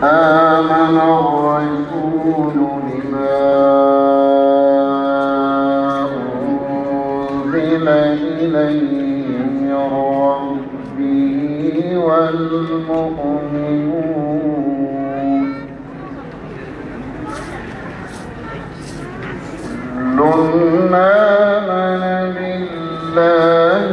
آمن الرسول بما أنزل إليه من ربه والمؤمنون كل آمن بالله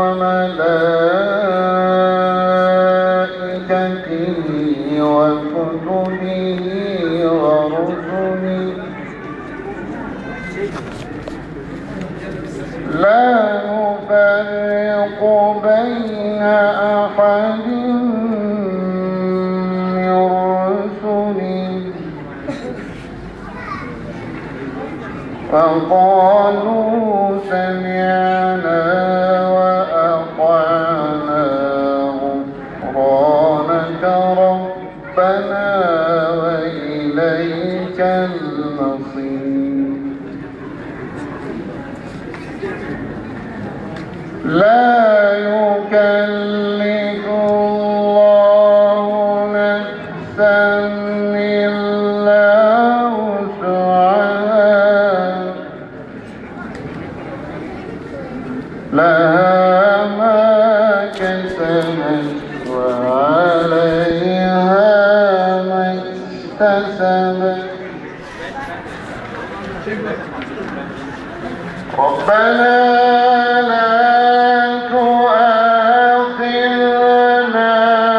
وملائكته وكتبه ورسله لا نفرق بين أحد من رسله فقالوا سمعنا وأطعنا غفرانك ربنا وإليك المصير لا يكلف الله نفسا إلا وسعها لها ما كسبت وعليها ما اكتسبت ربنا لا تؤاخذنا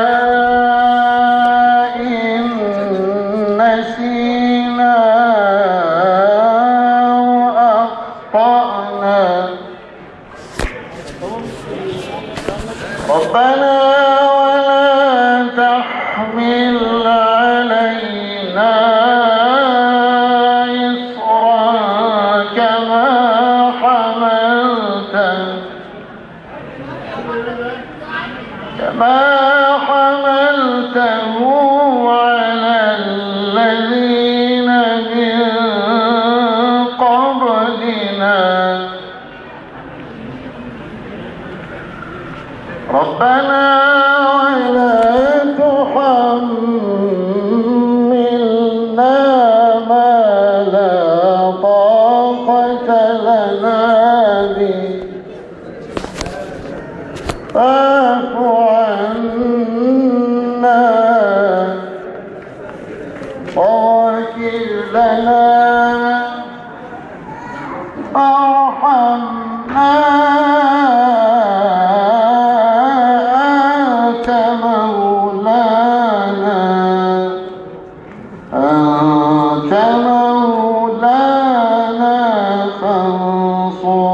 إن نسينا وأخطأنا ربنا ولا تحمل علينا إصرا كما حملته على الذين من قبلنا ربنا ولا تحملنا ما لا طاقة لنا به فاعف عنا واغفر لنا وارحمنا أنت مولانا فانصرنا